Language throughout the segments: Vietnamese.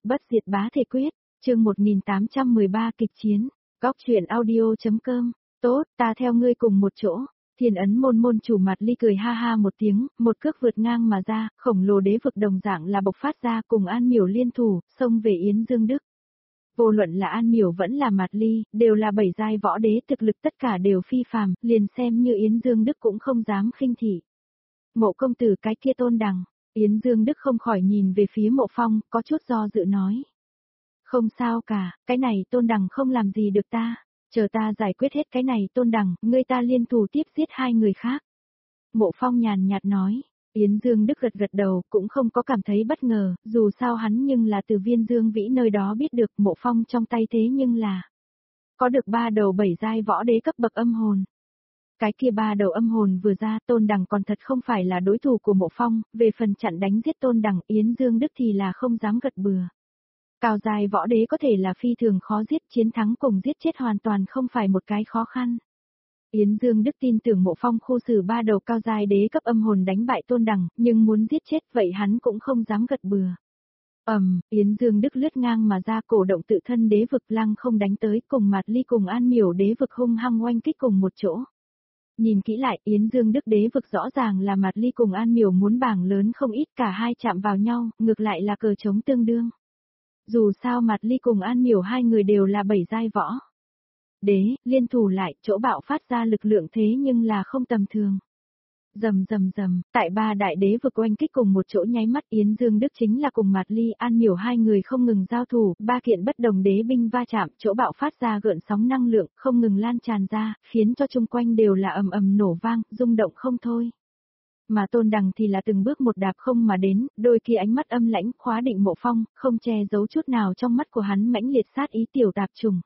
Bất diệt bá thể quyết, chương 1813 kịch chiến, góc truyện audio.com, tốt, ta theo ngươi cùng một chỗ. Thiên ấn môn chủ Mạt Ly cười ha ha một tiếng, một cước vượt ngang mà ra, khổng lồ đế vực đồng dạng là bộc phát ra cùng An Miểu liên thủ, xông về Yến Dương Đức. Vô luận là An Miểu vẫn là Mạt Ly, đều là bảy giai võ đế, thực lực tất cả đều phi phàm, liền xem như Yến Dương Đức cũng không dám khinh thị. Mộ công tử cái kia Tôn Đằng, Yến Dương Đức không khỏi nhìn về phía Mộ Phong, có chút do dự nói. Không sao cả, cái này Tôn Đằng không làm gì được ta, chờ ta giải quyết hết cái này Tôn Đằng, ngươi ta liên thủ tiếp giết hai người khác. Mộ Phong nhàn nhạt nói, Yến Dương Đức gật gật đầu, cũng không có cảm thấy bất ngờ, dù sao hắn nhưng là từ Viên Dương Vĩ nơi đó biết được Mộ Phong trong tay thế nhưng là có được 3 đầu 7 giai võ đế cấp bậc âm hồn. Cái kia 3 đầu âm hồn vừa ra, Tôn Đằng còn thật không phải là đối thủ của Mộ Phong, về phần chặn đánh giết Tôn Đằng, Yến Dương Đức thì là không dám gật bừa. Cao giai võ đế có thể là phi thường khó giết, chiến thắng cùng giết chết hoàn toàn không phải một cái khó khăn. Yến Dương Đức tin tưởng Mộ Phong khu xử 3 đầu cao giai đế cấp âm hồn đánh bại Tôn Đằng, nhưng muốn giết chết vậy hắn cũng không dám gật bừa. Yến Dương Đức lướt ngang mà ra, cổ động tự thân đế vực lăng không đánh tới, cùng Mạt Ly cùng An Miểu đế vực hung hăng oanh kích cùng một chỗ. Nhìn kỹ lại, Yến Dương Đức đế vực rõ ràng là Mạt Ly cùng An Miểu muốn bảng lớn không ít, cả hai chạm vào nhau, ngược lại là cờ chống tương đương. Dù sao Mạt Ly cùng An Miểu hai người đều là 7 giai võ đế, liên thủ lại, chỗ bạo phát ra lực lượng thế nhưng là không tầm thường. Rầm, tại 3 đại đế vực oanh kích cùng một chỗ nháy mắt, Yến Dương Đức chính là cùng Mạt Ly, An Miểu hai người không ngừng giao thủ, 3 kiện bất đồng đế binh va chạm, chỗ bạo phát ra gợn sóng năng lượng, không ngừng lan tràn ra, khiến cho chung quanh đều là ầm ầm nổ vang, rung động không thôi. Mà Tôn Đằng thì là từng bước một đạp không mà đến, đôi kia ánh mắt âm lãnh, khóa định Mộ Phong, không che giấu chút nào trong mắt của hắn mãnh liệt sát ý tiểu tạp trùng.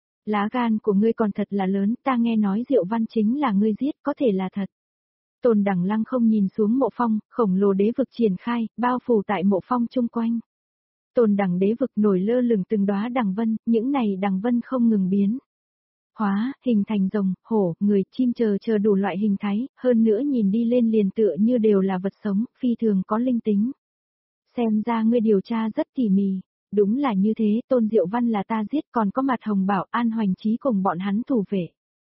Lá gan của ngươi còn thật là lớn, ta nghe nói Diệu Văn chính là ngươi giết, có thể là thật. Tôn Đằng lăng không nhìn xuống Mộ Phong, khổng lồ đế vực triển khai, bao phủ tại Mộ Phong chung quanh. Tôn Đằng đế vực nổi lơ lửng từng đóa đằng vân, những này đằng vân không ngừng biến hóa, hình thành rồng, hổ, người, chim chờ đủ loại hình thái, hơn nữa nhìn đi lên liền tựa như đều là vật sống, phi thường có linh tính. Xem ra ngươi điều tra rất tỉ mỉ. Đúng là như thế, Tôn Diệu Văn là ta giết, còn có Mạt Hồng Bảo, An Hoành Chí cùng bọn hắn thủ vệ.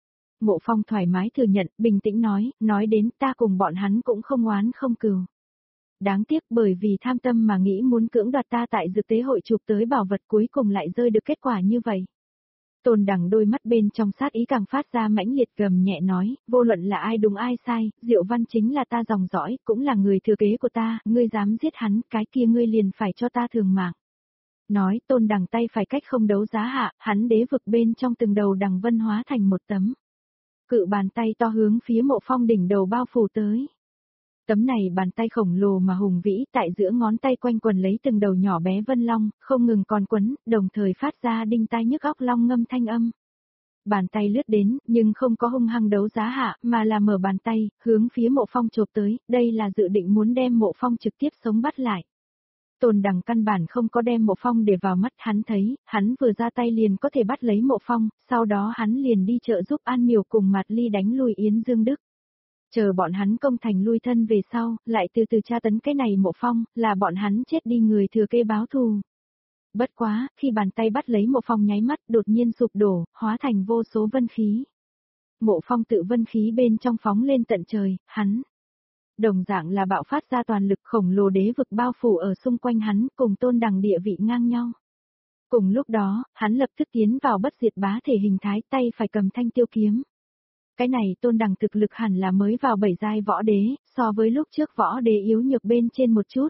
Mộ Phong thoải mái thừa nhận, bình tĩnh nói đến ta cùng bọn hắn cũng không oán không cừu. Đáng tiếc bởi vì tham tâm mà nghĩ muốn cưỡng đoạt ta tại dược tế hội chụp tới bảo vật, cuối cùng lại rơi được kết quả như vậy. Tôn Đằng đôi mắt bên trong sát ý càng phát ra mãnh liệt, gầm nhẹ nói, vô luận là ai đúng ai sai, Diệu Văn chính là ta dòng dõi, cũng là người thừa kế của ta, ngươi dám giết hắn, cái kia ngươi liền phải cho ta thường mạng. Nói, Tôn Đằng tay phải cách không đấu giá hạ, hắn đế vực bên trong từng đầu đằng vân hóa thành một tấm cự bàn tay to hướng phía Mộ Phong đỉnh đầu bao phủ tới. Tấm này bàn tay khổng lồ mà hùng vĩ, tại giữa ngón tay quanh quần lấy từng đầu nhỏ bé vân long, không ngừng còn quấn, đồng thời phát ra đinh tai nhức óc long ngâm thanh âm. Bàn tay lướt đến, nhưng không có hung hăng đấu giá hạ, mà là mở bàn tay, hướng phía Mộ Phong chộp tới, đây là dự định muốn đem Mộ Phong trực tiếp sống bắt lại. Tôn Đằng căn bản không có đem Mộ Phong để vào mắt, hắn thấy, hắn vừa ra tay liền có thể bắt lấy Mộ Phong, sau đó hắn liền đi trợ giúp An Miểu cùng Mạt Ly đánh lui Yến Dương Đức. Chờ bọn hắn công thành lui thân về sau, lại từ từ tra tấn cái này Mộ Phong, là bọn hắn chết đi người thừa kế báo thù. Bất quá, khi bàn tay bắt lấy Mộ Phong nháy mắt đột nhiên sụp đổ, hóa thành vô số vân khí. Mộ Phong tự vân khí bên trong phóng lên tận trời, hắn đồng dạng là bạo phát ra toàn lực, khổng lồ đế vực bao phủ ở xung quanh hắn, cùng Tôn Đằng địa vị ngang nhau. Cùng lúc đó, hắn lập tức tiến vào bất diệt bá thể hình thái, tay phải cầm thanh tiêu kiếm. Cái này Tôn Đằng thực lực hẳn là mới vào 7 giai võ đế, so với lúc trước võ đế yếu nhược bên trên một chút.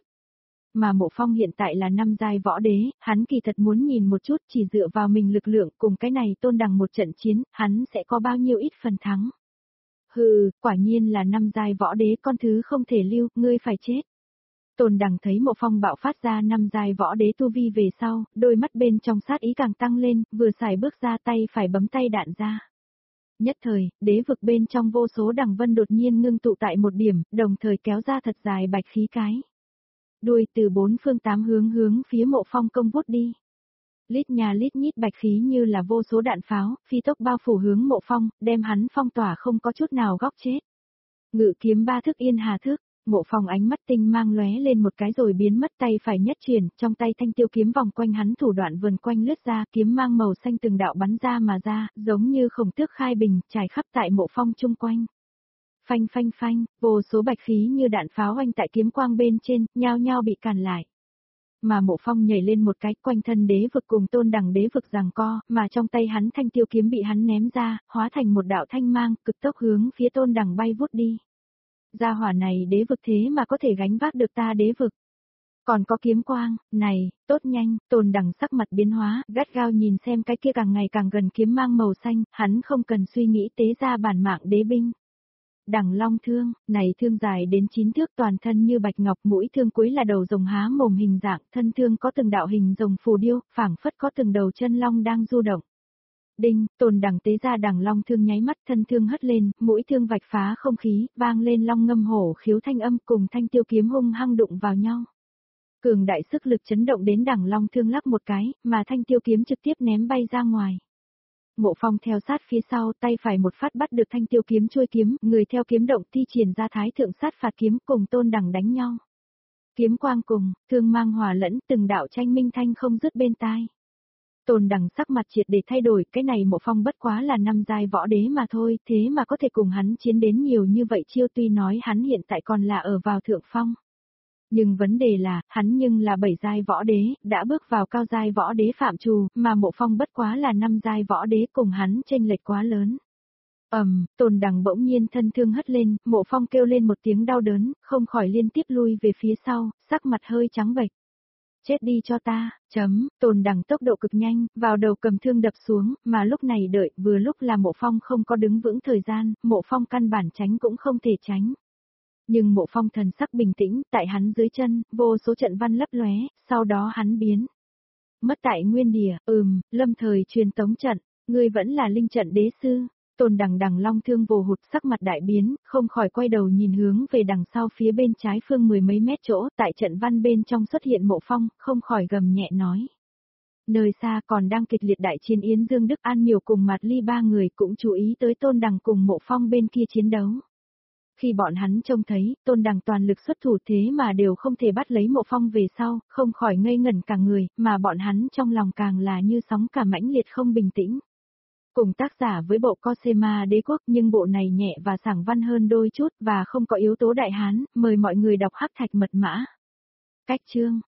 Mà Mộ Phong hiện tại là 5 giai võ đế, hắn kỳ thật muốn nhìn một chút, chỉ dựa vào mình lực lượng cùng cái này Tôn Đằng một trận chiến, hắn sẽ có bao nhiêu ít phần thắng. Hừ, quả nhiên là 5 giai võ đế, con thứ không thể lưu, ngươi phải chết. Tôn Đằng thấy Mộ Phong bạo phát ra 5 giai võ đế tu vi về sau, đôi mắt bên trong sát ý càng tăng lên, vừa xài bước ra tay phải bấm tay đạn ra. Nhất thời, đế vực bên trong vô số đằng vân đột nhiên ngưng tụ tại một điểm, đồng thời kéo ra thật dài bạch khí cái đuôi từ 4 phương 8 hướng phía Mộ Phong công vút đi. Lít nhà lít nhít bạch khí như là vô số đạn pháo, phi tốc bao phủ hướng Mộ Phong, đem hắn phong tỏa không có chút nào góc chết. Ngự kiếm 3 thức yên hà thức, Mộ Phong ánh mắt tinh mang lóe lên một cái rồi biến mất, tay phải nhất chuyển, trong tay thanh tiêu kiếm vòng quanh hắn thủ đoạn vườn quanh lướt ra, kiếm mang màu xanh từng đạo bắn ra mà ra, giống như khổng tước khai bình, trải khắp tại Mộ Phong chung quanh. Phanh phanh phanh, vô số bạch khí như đạn pháo oanh tại kiếm quang bên trên, nhao nhao bị cản lại. Mà Mộ Phong nhảy lên một cái, quanh thân đế vực cùng Tôn Đằng đế vực giằng co, mà trong tay hắn thanh tiêu kiếm bị hắn ném ra, hóa thành một đạo thanh mang, cực tốc hướng phía Tôn Đằng bay vút đi. Gia hỏa này đế vực thế mà có thể gánh vác được ta đế vực. Còn có kiếm quang, này, tốt nhanh, Tôn Đằng sắc mặt biến hóa, gắt gao nhìn xem cái kia càng ngày càng gần kiếm mang màu xanh, hắn không cần suy nghĩ tế ra bản mạng đế binh. Đằng long thương, này thương dài đến 9 thước, toàn thân như bạch ngọc, mũi thương cuối là đầu rồng há mồm hình dạng, thân thương có từng đạo hình rồng phù điêu, phảng phất có từng đầu chân long đang du động. Đinh, Tôn Đằng tế ra đằng long thương, nháy mắt thân thương hất lên, mũi thương vạch phá không khí, vang lên long ngâm hổ khiếu thanh âm, cùng thanh tiêu kiếm hung hăng đụng vào nhau. Cường đại sức lực chấn động đến đằng long thương lắc một cái, mà thanh tiêu kiếm trực tiếp ném bay ra ngoài. Mộ Phong theo sát phía sau, tay phải một phát bắt được thanh tiêu kiếm chuôi kiếm, người theo kiếm động thi triển ra thái thượng sát phạt kiếm, cùng Tôn Đằng đánh nhau. Kiếm quang cùng, thương mang hòa lẫn, từng đạo tranh minh thanh không dứt bên tai. Tôn Đằng sắc mặt triệt để thay đổi, cái này Mộ Phong bất quá là 5 giai võ đế mà thôi, thế mà có thể cùng hắn chiến đến nhiều như vậy chiêu, tuy nói hắn hiện tại còn là ở vào thượng phong. Nhưng vấn đề là, hắn nhưng là 7 giai võ đế, đã bước vào cao giai võ đế phạm trù, mà Mộ Phong bất quá là 5 giai võ đế, cùng hắn chênh lệch quá lớn. Tôn Đằng bỗng nhiên thân thương hất lên, Mộ Phong kêu lên một tiếng đau đớn, không khỏi liên tiếp lui về phía sau, sắc mặt hơi trắng bệch. Chết đi cho ta, Tôn Đằng tốc độ cực nhanh, vào đầu cầm thương đập xuống, mà lúc này đợi, vừa lúc là Mộ Phong không có đứng vững thời gian, Mộ Phong căn bản tránh cũng không thể tránh. Nhưng Mộ Phong thần sắc bình tĩnh, tại hắn dưới chân, vô số trận văn lấp lóe, sau đó hắn biến mất tại nguyên địa, lâm thời truyền tống trận, ngươi vẫn là linh trận đế sư. Tôn Đằng long thương vồ hụt, sắc mặt đại biến, không khỏi quay đầu nhìn hướng về đằng sau phía bên trái phương 10 mấy mét chỗ, tại trận văn bên trong xuất hiện Mộ Phong, không khỏi gầm nhẹ nói. Nơi xa còn đang kịch liệt đại chiến Yến Dương Đức An Miểu cùng Mạt Ly ba người cũng chú ý tới Tôn Đằng cùng Mộ Phong bên kia chiến đấu. Khi bọn hắn trông thấy, Tôn Đằng toàn lực xuất thủ thế mà đều không thể bắt lấy Mộ Phong về sau, không khỏi ngây ngẩn cả người, mà bọn hắn trong lòng càng là như sóng cả mãnh liệt không bình tĩnh. Cùng tác giả với bộ Cosema Đế Quốc, nhưng bộ này nhẹ và sảng văn hơn đôi chút và không có yếu tố đại hán, mời mọi người đọc Hắc Thạch Mật Mã. Cách chương